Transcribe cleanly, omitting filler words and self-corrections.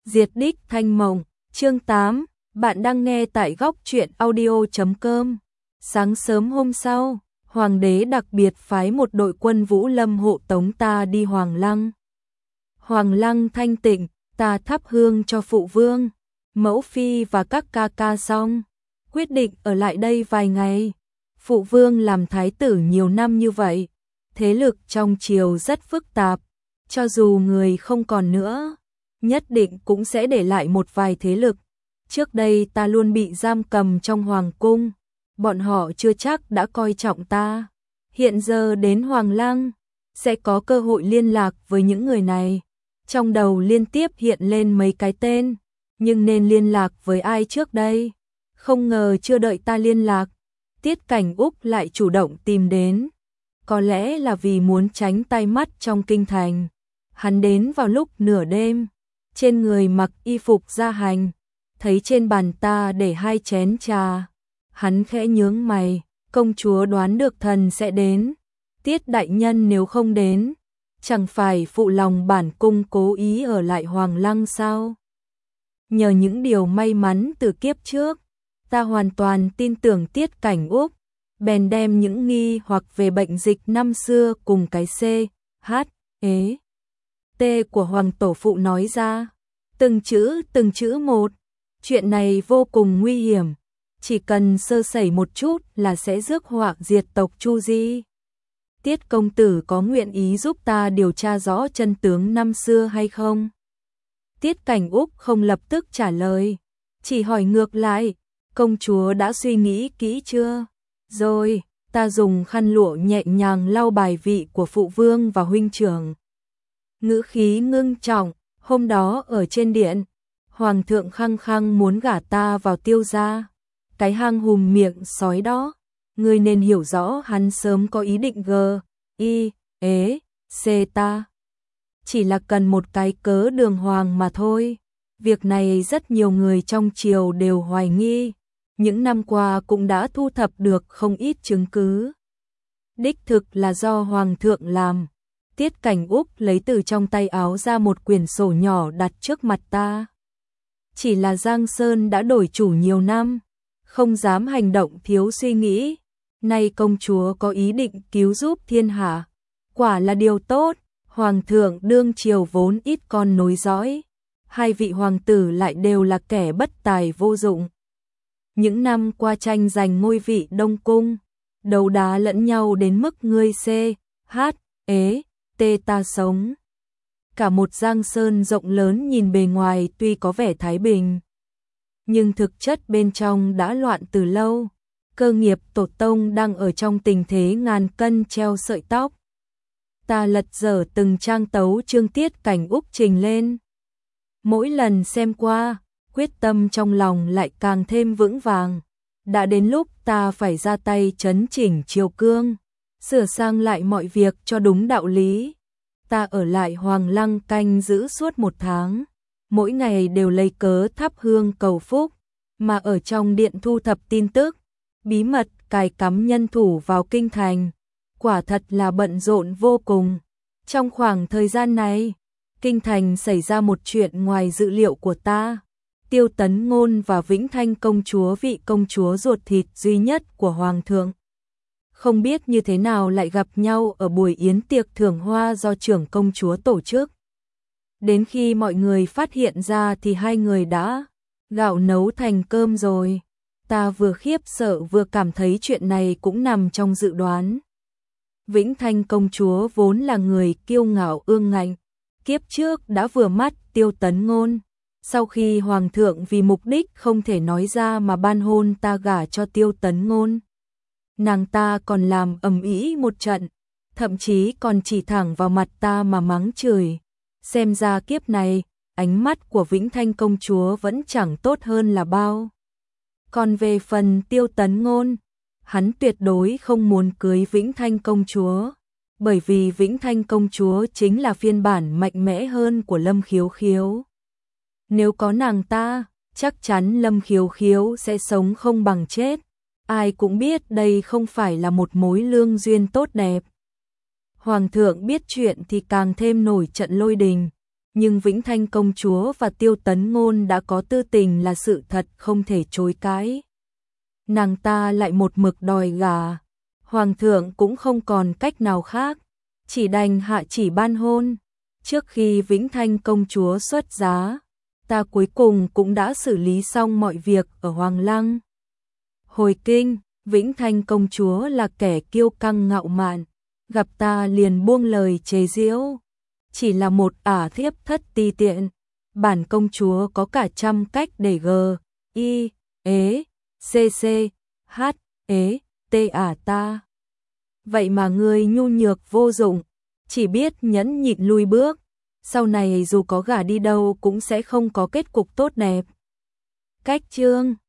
Diệt đích Thanh Mộng, chương 8, bạn đang nghe tại góc truyện audio.com. Sáng sớm hôm sau, Hoàng đế đặc biệt phái một đội quân Vũ Lâm hộ tống ta đi Hoàng Lăng. Hoàng Lăng thanh tịnh, ta thắp hương cho phụ vương, mẫu phi và các ca ca xong, quyết định ở lại đây vài ngày. Phụ vương làm thái tử nhiều năm như vậy, thế lực trong triều rất phức tạp, cho dù người không còn nữa, nhất định cũng sẽ để lại một vài thế lực. Trước đây ta luôn bị giam cầm trong hoàng cung, bọn họ chưa chắc đã coi trọng ta. Hiện giờ đến Hoàng Lăng, sẽ có cơ hội liên lạc với những người này. Trong đầu liên tiếp hiện lên mấy cái tên, nhưng nên liên lạc với ai trước đây? Không ngờ chưa đợi ta liên lạc, Tiết Cảnh Úc lại chủ động tìm đến. Có lẽ là vì muốn tránh tai mắt trong kinh thành. Hắn đến vào lúc nửa đêm, trên người mặc y phục gia hành, thấy trên bàn ta để 2 chén trà. Hắn khẽ nhướng mày, công chúa đoán được thần sẽ đến. Tiết đại nhân nếu không đến, chẳng phải phụ lòng bản cung cố ý ở lại Hoàng Lăng sao? Nhờ những điều may mắn từ kiếp trước, ta hoàn toàn tin tưởng Tiết Cảnh Úc, bèn đem những nghi hoặc về bệnh dịch năm xưa cùng cái C, H, E, T của Hoàng Tổ Phụ nói ra. Từng chữ một, chuyện này vô cùng nguy hiểm, chỉ cần sơ sẩy một chút là sẽ rước họa diệt tộc Chu Di. Tiết công tử có nguyện ý giúp ta điều tra rõ chân tướng năm xưa hay không? Tiết Cảnh Úc không lập tức trả lời, chỉ hỏi ngược lại, công chúa đã suy nghĩ kỹ chưa? Rồi, ta dùng khăn lụa nhẹ nhàng lau bài vị của phụ vương và huynh trưởng. Ngữ khí ngưng trọng, hôm đó ở trên điện, hoàng thượng khăng khăng muốn gả ta vào Tiêu gia. Cái hang hùm miệng sói đó, ngươi nên hiểu rõ hắn sớm có ý định C ta. Chỉ là cần một cái cớ đường hoàng mà thôi. Việc này rất nhiều người trong triều đều hoài nghi. Những năm qua cũng đã thu thập được không ít chứng cứ. Đích thực là do hoàng thượng làm. Tiết Cảnh Úc lấy từ trong tay áo ra một quyển sổ nhỏ đặt trước mặt ta. Chỉ là Giang Sơn đã đổi chủ nhiều năm, không dám hành động thiếu suy nghĩ. Nay công chúa có ý định cứu giúp thiên hạ, quả là điều tốt. Hoàng thượng đương triều vốn ít con nối dõi, 2 vị hoàng tử lại đều là kẻ bất tài vô dụng. Những năm qua tranh giành ngôi vị Đông Cung, đấu đá lẫn nhau đến mức ngươi C, H, E, T ta sống. Cả một Giang Sơn rộng lớn nhìn bề ngoài tuy có vẻ thái bình, nhưng thực chất bên trong đã loạn từ lâu. Cơ nghiệp tổ tông đang ở trong tình thế ngàn cân treo sợi tóc. Ta lật dở từng trang tấu chương Tiết Cảnh Úc trình lên. Mỗi lần xem qua, quyết tâm trong lòng lại càng thêm vững vàng. Đã đến lúc ta phải ra tay chấn chỉnh triều cương, sửa sang lại mọi việc cho đúng đạo lý. Ta ở lại Hoàng Lăng canh giữ suốt 1 tháng, mỗi ngày đều lấy cớ thắp hương cầu phúc, mà ở trong điện thu thập tin tức, bí mật cài cắm nhân thủ vào kinh thành. Quả thật là bận rộn vô cùng. Trong khoảng thời gian này, kinh thành xảy ra một chuyện ngoài dự liệu của ta. Tiêu Tấn Ngôn và Vĩnh Thanh công chúa, vị công chúa ruột thịt duy nhất của hoàng thượng, không biết như thế nào lại gặp nhau ở buổi yến tiệc thưởng hoa do trưởng công chúa tổ chức. Đến khi mọi người phát hiện ra thì 2 người đã gạo nấu thành cơm rồi. Ta vừa khiếp sợ vừa cảm thấy chuyện này cũng nằm trong dự đoán. Vĩnh Thanh công chúa vốn là người kiêu ngạo ương ngạnh, kiếp trước đã vừa mắt Tiêu Tấn Ngôn. Sau khi hoàng thượng vì mục đích không thể nói ra mà ban hôn ta gả cho Tiêu Tấn Ngôn, nàng ta còn làm ầm ĩ một trận, thậm chí còn chỉ thẳng vào mặt ta mà mắng chửi. Xem ra kiếp này, ánh mắt của Vĩnh Thanh công chúa vẫn chẳng tốt hơn là bao. Còn về phần Tiêu Tấn Ngôn, hắn tuyệt đối không muốn cưới Vĩnh Thanh công chúa, bởi vì Vĩnh Thanh công chúa chính là phiên bản mạnh mẽ hơn của Lâm Khiếu Khiếu. Nếu có nàng ta, chắc chắn Lâm Khiếu Khiếu sẽ sống không bằng chết. Ai cũng biết đây không phải là một mối lương duyên tốt đẹp. Hoàng thượng biết chuyện thì càng thêm nổi trận lôi đình, nhưng Vĩnh Thanh công chúa và Tiêu Tấn Ngôn đã có tư tình là sự thật không thể chối cãi. Nàng ta lại một mực đòi gả, hoàng thượng cũng không còn cách nào khác, chỉ đành hạ chỉ ban hôn. Trước khi Vĩnh Thanh công chúa xuất giá, ta cuối cùng cũng đã xử lý xong mọi việc ở Hoàng Lăng. Hồi kinh, Vĩnh Thanh công chúa là kẻ kiêu căng ngạo mạn, gặp ta liền buông lời chế giễu. Chỉ là một ả thiếp thất ti tiện, bản công chúa có cả trăm cách để I, ế, cc, h, ế, t ả ta. Vậy mà ngươi nhu nhược vô dụng, chỉ biết nhẫn nhịn lui bước, sau này dù có gả đi đâu cũng sẽ không có kết cục tốt đẹp. Cách chương